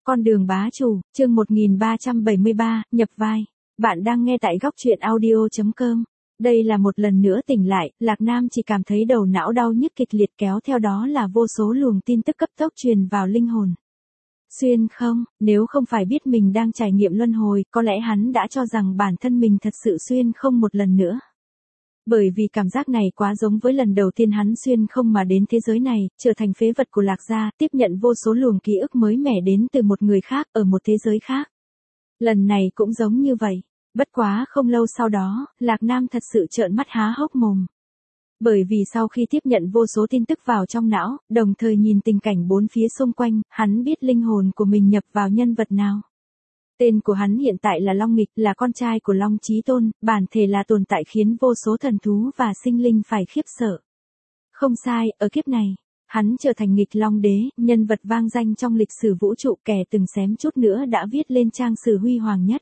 Con đường bá chủ, chương 1373, nhập vai. Bạn đang nghe tại góc truyện audio.com. Đây là một lần nữa tỉnh lại, Lạc Nam chỉ cảm thấy đầu não đau nhức kịch liệt kéo theo đó là vô số luồng tin tức cấp tốc truyền vào linh hồn. Xuyên không, nếu không phải biết mình đang trải nghiệm luân hồi, có lẽ hắn đã cho rằng bản thân mình thật sự xuyên không một lần nữa. Bởi vì cảm giác này quá giống với lần đầu tiên hắn xuyên không mà đến thế giới này, trở thành phế vật của Lạc gia, tiếp nhận vô số luồng ký ức mới mẻ đến từ một người khác, ở một thế giới khác. Lần này cũng giống như vậy. Bất quá không lâu sau đó, Lạc Nam thật sự trợn mắt há hốc mồm. Bởi vì sau khi tiếp nhận vô số tin tức vào trong não, đồng thời nhìn tình cảnh bốn phía xung quanh, hắn biết linh hồn của mình nhập vào nhân vật nào. Tên của hắn hiện tại là Long Nghịch, là con trai của Long Chí Tôn, bản thể là tồn tại khiến vô số thần thú và sinh linh phải khiếp sợ. Không sai, ở kiếp này, hắn trở thành Nghịch Long Đế, nhân vật vang danh trong lịch sử vũ trụ, kẻ từng xém chút nữa đã viết lên trang sử huy hoàng nhất.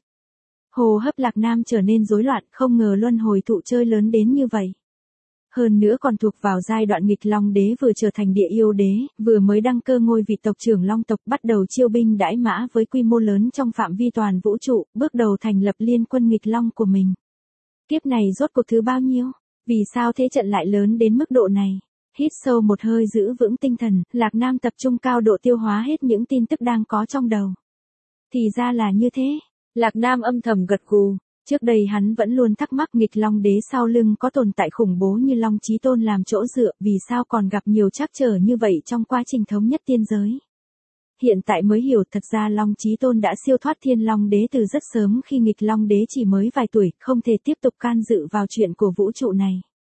Hô hấp Lạc Nam trở nên rối loạn, không ngờ luân hồi thụ chơi lớn đến như vậy. Hơn nữa còn thuộc vào giai đoạn Nghịch Long Đế vừa trở thành địa yêu đế, vừa mới đăng cơ ngôi vị tộc trưởng Long tộc, bắt đầu chiêu binh đãi mã với quy mô lớn trong phạm vi toàn vũ trụ, bước đầu thành lập liên quân Nghịch Long của mình. Kiếp này rốt cuộc thứ bao nhiêu? Vì sao thế trận lại lớn đến mức độ này? Hít sâu một hơi giữ vững tinh thần, Lạc Nam tập trung cao độ tiêu hóa hết những tin tức đang có trong đầu. Thì ra là như thế. Lạc Nam âm thầm gật gù. Trước đây hắn vẫn luôn thắc mắc Nghịch Long Đế sau lưng có tồn tại khủng bố như Long Chí Tôn làm chỗ dựa, vì sao còn gặp nhiều trắc trở như vậy trong quá trình thống nhất tiên giới. Hiện tại mới hiểu, thật ra Long Chí Tôn đã siêu thoát Thiên Long Đế từ rất sớm, khi Nghịch Long Đế chỉ mới vài tuổi, không thể tiếp tục can dự vào chuyện của vũ trụ này.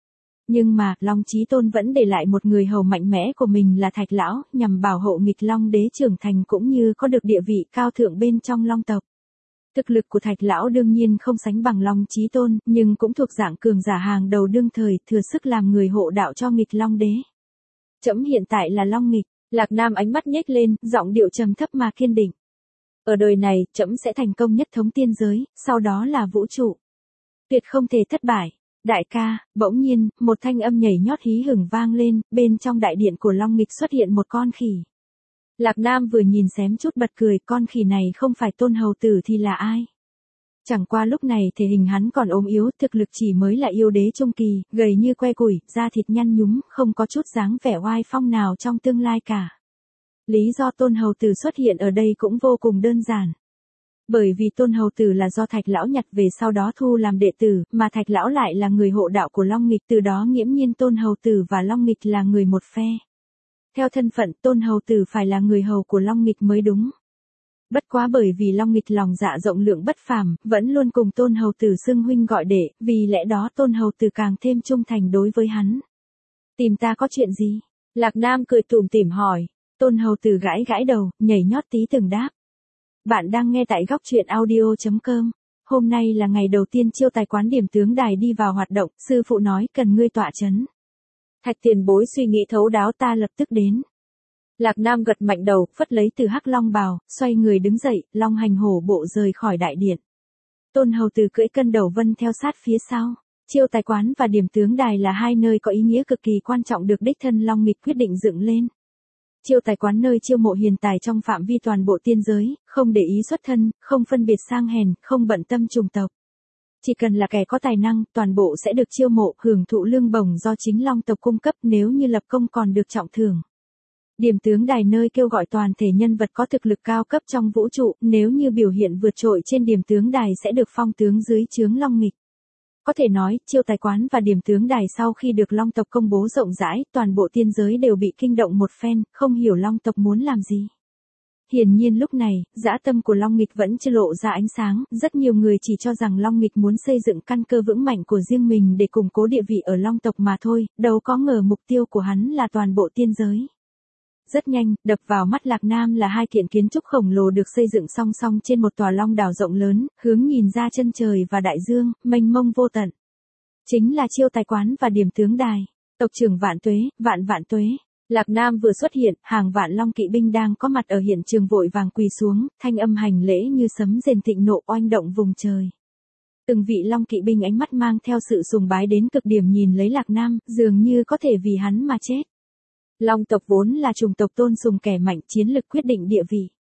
Nhưng mà, Long Chí Tôn vẫn để lại một người hầu mạnh mẽ của mình là Thạch Lão, nhằm bảo hộ Nghịch Long Đế trưởng thành cũng như có được địa vị cao thượng bên trong Long tộc. Thực lực của Thạch Lão đương nhiên không sánh bằng Long Chí Tôn, nhưng cũng thuộc dạng cường giả hàng đầu đương thời, thừa sức làm người hộ đạo cho Nghịch Long Đế. Trẫm hiện tại là Long Nghịch. Lạc Nam ánh mắt nhếch lên, giọng điệu trầm thấp mà kiên định. Ở đời này, trẫm sẽ thành công nhất thống tiên giới, sau đó là vũ trụ. Tuyệt không thể thất bại. Đại ca, bỗng nhiên, một thanh âm nhảy nhót hí hửng vang lên, bên trong đại điện của Long Nghịch xuất hiện một con khỉ. Lạc Nam vừa nhìn xém chút bật cười, con khỉ này không phải Tôn hầu tử thì là ai? Chẳng qua lúc này thể hình hắn còn ốm yếu, thực lực chỉ mới là yêu đế trung kỳ, gầy như que củi, da thịt nhăn nhúm, không có chút dáng vẻ oai phong nào trong tương lai cả. Lý do Tôn hầu tử xuất hiện ở đây cũng vô cùng đơn giản. Bởi vì Tôn hầu tử là do Thạch Lão nhặt về sau đó thu làm đệ tử, mà Thạch Lão lại là người hộ đạo của Long Nghịch, từ đó nghiễm nhiên Tôn hầu tử và Long Nghịch là người một phe. Theo thân phận, Tôn hầu tử phải là người hầu của Long Nghịch mới đúng. Bất quá bởi vì Long Nghịch lòng dạ rộng lượng bất phàm, vẫn luôn cùng Tôn hầu tử xưng huynh gọi đệ, vì lẽ đó Tôn hầu tử càng thêm trung thành đối với hắn. Tìm ta có chuyện gì? Lạc Nam cười tủm tỉm hỏi. Tôn hầu tử gãi gãi đầu, nhảy nhót tí từng đáp. Bạn đang nghe tại góc truyện audio.com. Hôm nay là ngày đầu tiên chiêu tài quán Điểm Tướng Đài đi vào hoạt động, sư phụ nói cần ngươi tọa chấn. Thạch tiền bối suy nghĩ thấu đáo, ta lập tức đến. Lạc Nam gật mạnh đầu, phất lấy từ hắc long bào, xoay người đứng dậy, long hành hổ bộ rời khỏi đại điện. Tôn hầu tử cưỡi cân đầu vân theo sát phía sau. Chiêu tài quán và Điểm Tướng Đài là hai nơi có ý nghĩa cực kỳ quan trọng được đích thân Long Nghịch quyết định dựng lên. Chiêu tài quán nơi chiêu mộ hiền tài trong phạm vi toàn bộ tiên giới, không để ý xuất thân, không phân biệt sang hèn, không bận tâm chủng tộc. Chỉ cần là kẻ có tài năng, toàn bộ sẽ được chiêu mộ, hưởng thụ lương bổng do chính Long tộc cung cấp, nếu như lập công còn được trọng thưởng. Điểm Tướng Đài nơi kêu gọi toàn thể nhân vật có thực lực cao cấp trong vũ trụ, nếu như biểu hiện vượt trội trên Điểm Tướng Đài sẽ được phong tướng dưới trướng Long Nghịch. Có thể nói, chiêu tài quán và Điểm Tướng Đài sau khi được Long tộc công bố rộng rãi, toàn bộ tiên giới đều bị kinh động một phen, không hiểu Long tộc muốn làm gì. Hiển nhiên lúc này, dã tâm của Long Nghịch vẫn chưa lộ ra ánh sáng, rất nhiều người chỉ cho rằng Long Nghịch muốn xây dựng căn cơ vững mạnh của riêng mình để củng cố địa vị ở Long tộc mà thôi, đâu có ngờ mục tiêu của hắn là toàn bộ tiên giới. Rất nhanh, đập vào mắt Lạc Nam là hai kiện kiến trúc khổng lồ được xây dựng song song trên một tòa long đảo rộng lớn, hướng nhìn ra chân trời và đại dương, mênh mông vô tận. Chính là chiêu tài quán và Điểm Tướng Đài. Tộc trưởng vạn tuế, vạn tuế. Lạc Nam vừa xuất hiện, hàng vạn long kỵ binh đang có mặt ở hiện trường vội vàng quỳ xuống, thanh âm hành lễ như sấm rền thịnh nộ oanh động vùng trời. Từng vị long kỵ binh ánh mắt mang theo sự sùng bái đến cực điểm nhìn lấy Lạc Nam, dường như có thể vì hắn mà chết. Long tộc vốn là chủng tộc tôn sùng kẻ mạnh, chiến lực quyết định địa vị.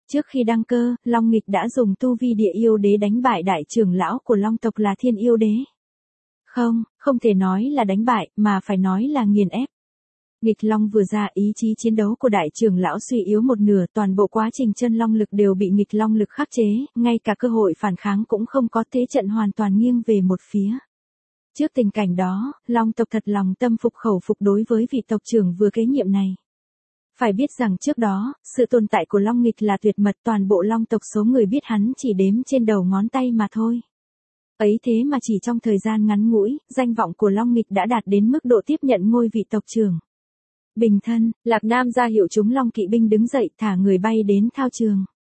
Trước khi đăng cơ, Long Nghịch đã dùng tu vi địa yêu đế đánh bại đại trưởng lão của Long tộc là Thiên Yêu Đế. Không thể nói là đánh bại, mà phải nói là nghiền ép. Nghịch Long vừa ra, ý chí chiến đấu của đại trưởng lão suy yếu một nửa, toàn bộ quá trình chân long lực đều bị nghịch long lực khắc chế, ngay cả cơ hội phản kháng cũng không có, thế trận hoàn toàn nghiêng về một phía. Trước tình cảnh đó, Long tộc thật lòng tâm phục khẩu phục đối với vị tộc trưởng vừa kế nhiệm này. Phải biết rằng trước đó, sự tồn tại của Long Nghịch là tuyệt mật, toàn bộ Long tộc số người biết hắn chỉ đếm trên đầu ngón tay mà thôi. Ấy thế mà chỉ trong thời gian ngắn ngủi, danh vọng của Long Nghịch đã đạt đến mức độ tiếp nhận ngôi vị tộc trưởng. Bình thân, Lạc Nam ra hiệu chúng Long kỵ binh đứng dậy, thả người bay đến thao trường.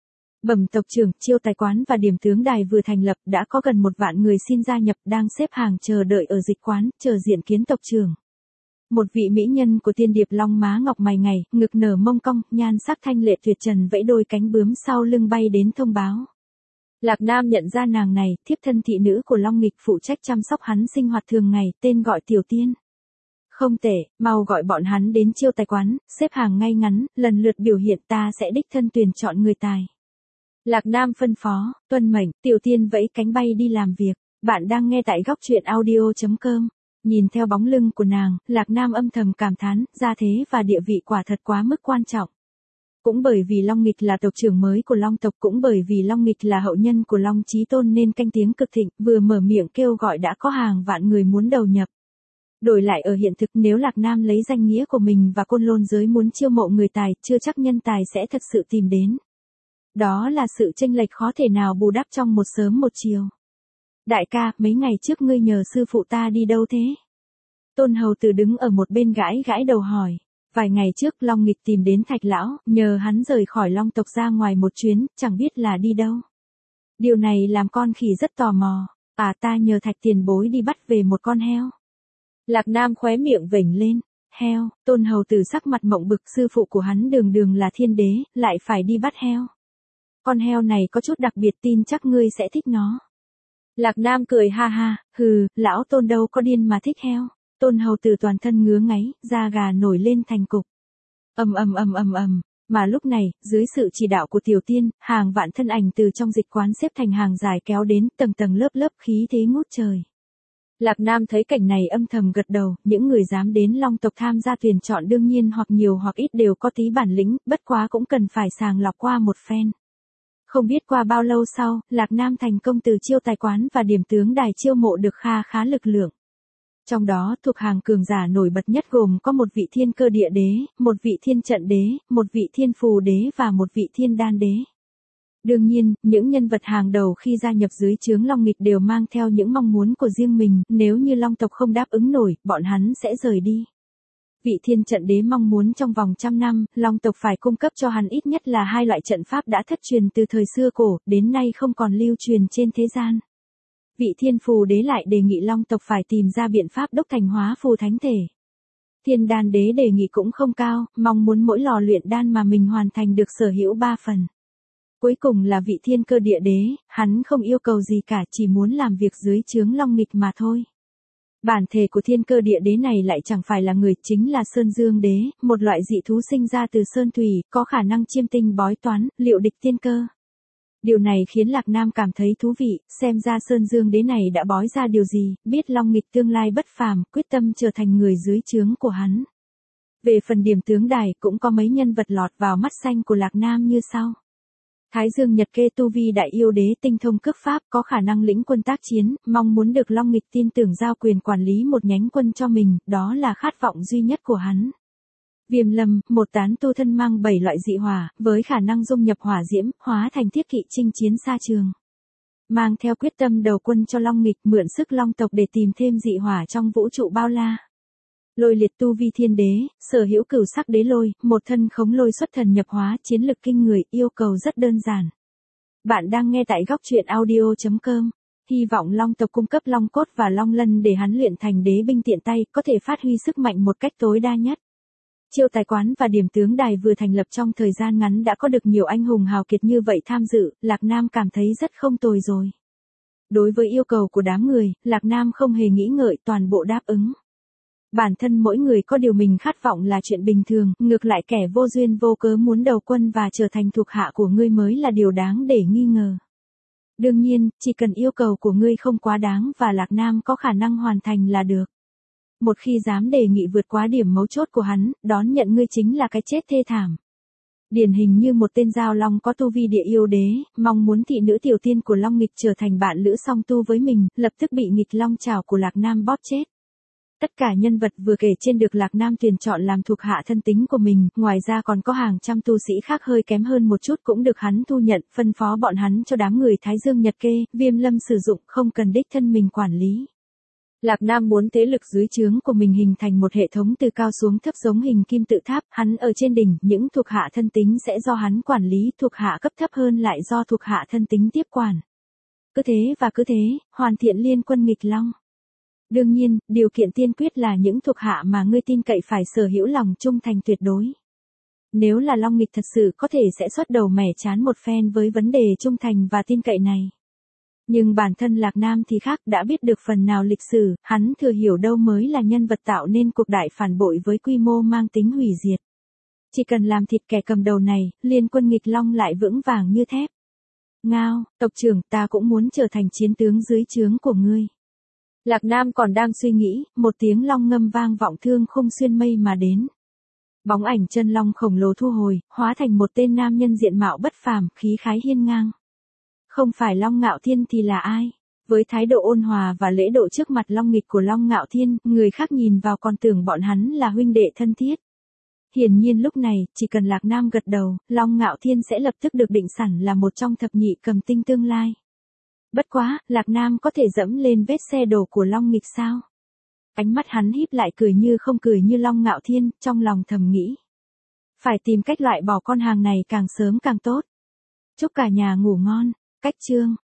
Bẩm tộc trưởng, chiêu tài quán và điểm tướng đài vừa thành lập, đã có gần 1 vạn người xin gia nhập, đang xếp hàng chờ đợi ở dịch quán, chờ diện kiến tộc trưởng. Một vị mỹ nhân của Tiên Điệp Long má ngọc mày ngày, ngực nở mông cong, nhan sắc thanh lệ tuyệt trần vẫy đôi cánh bướm sau lưng bay đến thông báo. Lạc Nam nhận ra nàng này, thiếp thân thị nữ của Long Nghịch, phụ trách chăm sóc hắn sinh hoạt thường ngày, tên gọi Tiểu Tiên. Không tệ, mau gọi bọn hắn đến chiêu tài quán, xếp hàng ngay ngắn, lần lượt biểu hiện, ta sẽ đích thân tuyển chọn người tài. Lạc Nam phân phó, tuân mệnh, Tiểu Tiên vẫy cánh bay đi làm việc. Bạn đang nghe tại góc truyện audio.com. Nhìn theo bóng lưng của nàng, Lạc Nam âm thầm cảm thán, gia thế và địa vị quả thật quá mức quan trọng. Cũng bởi vì Long Nghịch là tộc trưởng mới của Long tộc, cũng bởi vì Long Nghịch là hậu nhân của Long Chí Tôn nên canh tiếng cực thịnh, vừa mở miệng kêu gọi đã có hàng vạn người muốn đầu nhập. Đổi lại ở hiện thực, nếu Lạc Nam lấy danh nghĩa của mình và Côn Lôn giới muốn chiêu mộ người tài, chưa chắc nhân tài sẽ thật sự tìm đến. Đó là sự chênh lệch khó thể nào bù đắp trong một sớm một chiều. Đại ca, mấy ngày trước ngươi nhờ sư phụ ta đi đâu thế? Tôn Hầu Tử đứng ở một bên gãi gãi đầu hỏi. Vài ngày trước Long Nghịch tìm đến Thạch Lão, nhờ hắn rời khỏi Long tộc ra ngoài một chuyến, chẳng biết là đi đâu. Điều này làm con khỉ rất tò mò. Ta nhờ Thạch tiền bối đi bắt về một con heo. Lạc Nam khóe miệng vểnh lên. Heo, Tôn Hầu Tử sắc mặt mộng bực, sư phụ của hắn đường đường là thiên đế, lại phải đi bắt heo. Con heo này có chút đặc biệt, tin chắc ngươi sẽ thích nó. Lạc Nam cười ha ha, hừ, lão Tôn đâu có điên mà thích heo. Tôn Hầu Tử toàn thân ngứa ngáy, da gà nổi lên thành cục. Mà lúc này, dưới sự chỉ đạo của Tiểu Tiên, hàng vạn thân ảnh từ trong dịch quán xếp thành hàng dài kéo đến, tầng tầng lớp lớp khí thế ngút trời. Lạc Nam thấy cảnh này âm thầm gật đầu, những người dám đến Long tộc tham gia tuyển chọn đương nhiên hoặc nhiều hoặc ít đều có tí bản lĩnh, bất quá cũng cần phải sàng lọc qua một phen. Không biết qua bao lâu sau, Lạc Nam thành công từ chiêu tài quán và điểm tướng đài chiêu mộ được khá lực lượng. Trong đó thuộc hàng cường giả nổi bật nhất gồm có một vị thiên cơ địa đế, một vị thiên trận đế, một vị thiên phù đế và một vị thiên đan đế. Đương nhiên, những nhân vật hàng đầu khi gia nhập dưới trướng Long Nghịch đều mang theo những mong muốn của riêng mình, nếu như Long tộc không đáp ứng nổi, bọn hắn sẽ rời đi. Vị thiên trận đế mong muốn trong vòng 100 năm, Long tộc phải cung cấp cho hắn ít nhất là 2 loại trận pháp đã thất truyền từ thời xưa cổ, đến nay không còn lưu truyền trên thế gian. Vị thiên phù đế lại đề nghị Long tộc phải tìm ra biện pháp đúc thành hóa phù thánh thể. Thiên đan đế đề nghị cũng không cao, mong muốn mỗi lò luyện đan mà mình hoàn thành được sở hữu 3 phần. Cuối cùng là vị thiên cơ địa đế, hắn không yêu cầu gì cả, chỉ muốn làm việc dưới trướng Long Nghịch mà thôi. Bản thể của thiên cơ địa đế này lại chẳng phải là người, chính là Sơn Dương đế, một loại dị thú sinh ra từ Sơn Thủy, có khả năng chiêm tinh bói toán, liệu địch thiên cơ. Điều này khiến Lạc Nam cảm thấy thú vị, xem ra Sơn Dương đế này đã bói ra điều gì, biết Long Nghịch tương lai bất phàm, quyết tâm trở thành người dưới trướng của hắn. Về phần điểm tướng đài, cũng có mấy nhân vật lọt vào mắt xanh của Lạc Nam như sau. Thái Dương Nhật Kê tu vi đại yêu đế, tinh thông cước pháp, có khả năng lĩnh quân tác chiến, mong muốn được Long Nghịch tin tưởng giao quyền quản lý một nhánh quân cho mình, đó là khát vọng duy nhất của hắn. Viêm Lâm, một tán tu thân mang 7 loại dị hỏa, với khả năng dung nhập hỏa diễm, hóa thành thiết kỵ chinh chiến xa trường. Mang theo quyết tâm đầu quân cho Long Nghịch, mượn sức Long tộc để tìm thêm dị hỏa trong vũ trụ bao la. Lôi Liệt tu vi thiên đế, sở hữu cửu sắc đế lôi, một thân khống lôi xuất thần nhập hóa, chiến lực kinh người, yêu cầu rất đơn giản. Bạn đang nghe tại góc truyện audio.com. Hy vọng Long tộc cung cấp Long cốt và Long lân để hắn luyện thành đế binh tiện tay, có thể phát huy sức mạnh một cách tối đa nhất. Chiêu tài quán và điểm tướng đài vừa thành lập trong thời gian ngắn đã có được nhiều anh hùng hào kiệt như vậy tham dự, Lạc Nam cảm thấy rất không tồi rồi. Đối với yêu cầu của đám người, Lạc Nam không hề nghĩ ngợi, toàn bộ đáp ứng. Bản thân mỗi người có điều mình khát vọng là chuyện bình thường, ngược lại kẻ vô duyên vô cớ muốn đầu quân và trở thành thuộc hạ của ngươi mới là điều đáng để nghi ngờ. Đương nhiên, chỉ cần yêu cầu của ngươi không quá đáng và Lạc Nam có khả năng hoàn thành là được. Một khi dám đề nghị vượt quá điểm mấu chốt của hắn, đón nhận ngươi chính là cái chết thê thảm. Điển hình như một tên giao long có tu vi địa yêu đế, mong muốn thị nữ tiểu tiên của Long Nghịch trở thành bạn lữ song tu với mình, lập tức bị nghịch long trảo của Lạc Nam bóp chết. Tất cả nhân vật vừa kể trên được Lạc Nam tuyển chọn làm thuộc hạ thân tín của mình, ngoài ra còn có hàng trăm tu sĩ khác hơi kém hơn một chút cũng được hắn thu nhận, phân phó bọn hắn cho đám người Thái Dương Nhật Kê, Viêm Lâm sử dụng, không cần đích thân mình quản lý. Lạc Nam muốn thế lực dưới trướng của mình hình thành một hệ thống từ cao xuống thấp giống hình kim tự tháp, hắn ở trên đỉnh, những thuộc hạ thân tín sẽ do hắn quản lý, thuộc hạ cấp thấp hơn lại do thuộc hạ thân tín tiếp quản. Cứ thế, hoàn thiện liên quân nghịch long. Đương nhiên, điều kiện tiên quyết là những thuộc hạ mà ngươi tin cậy phải sở hữu lòng trung thành tuyệt đối. Nếu là Long Nghịch thật sự có thể sẽ xuất đầu mẻ chán một phen với vấn đề trung thành và tin cậy này. Nhưng bản thân Lạc Nam thì khác, đã biết được phần nào lịch sử, hắn thừa hiểu đâu mới là nhân vật tạo nên cuộc đại phản bội với quy mô mang tính hủy diệt. Chỉ cần làm thịt kẻ cầm đầu này, liên quân nghịch long lại vững vàng như thép. Ngao, tộc trưởng, ta cũng muốn trở thành chiến tướng dưới trướng của ngươi. Lạc Nam còn đang suy nghĩ, một tiếng long ngâm vang vọng thương khung xuyên mây mà đến. Bóng ảnh chân long khổng lồ thu hồi, hóa thành một tên nam nhân diện mạo bất phàm, khí khái hiên ngang. Không phải Long Ngạo Thiên thì là ai? Với thái độ ôn hòa và lễ độ trước mặt Long Nghịch của Long Ngạo Thiên, người khác nhìn vào còn tưởng bọn hắn là huynh đệ thân thiết. Hiển nhiên lúc này, chỉ cần Lạc Nam gật đầu, Long Ngạo Thiên sẽ lập tức được định sẵn là một trong thập nhị cầm tinh tương lai. Bất quá, Lạc Nam có thể dẫm lên vết xe đổ của Long Nghịch sao? Ánh mắt hắn híp lại cười như không cười như Long Ngạo Thiên, trong lòng thầm nghĩ. Phải tìm cách loại bỏ con hàng này càng sớm càng tốt. Chúc cả nhà ngủ ngon. Cách chương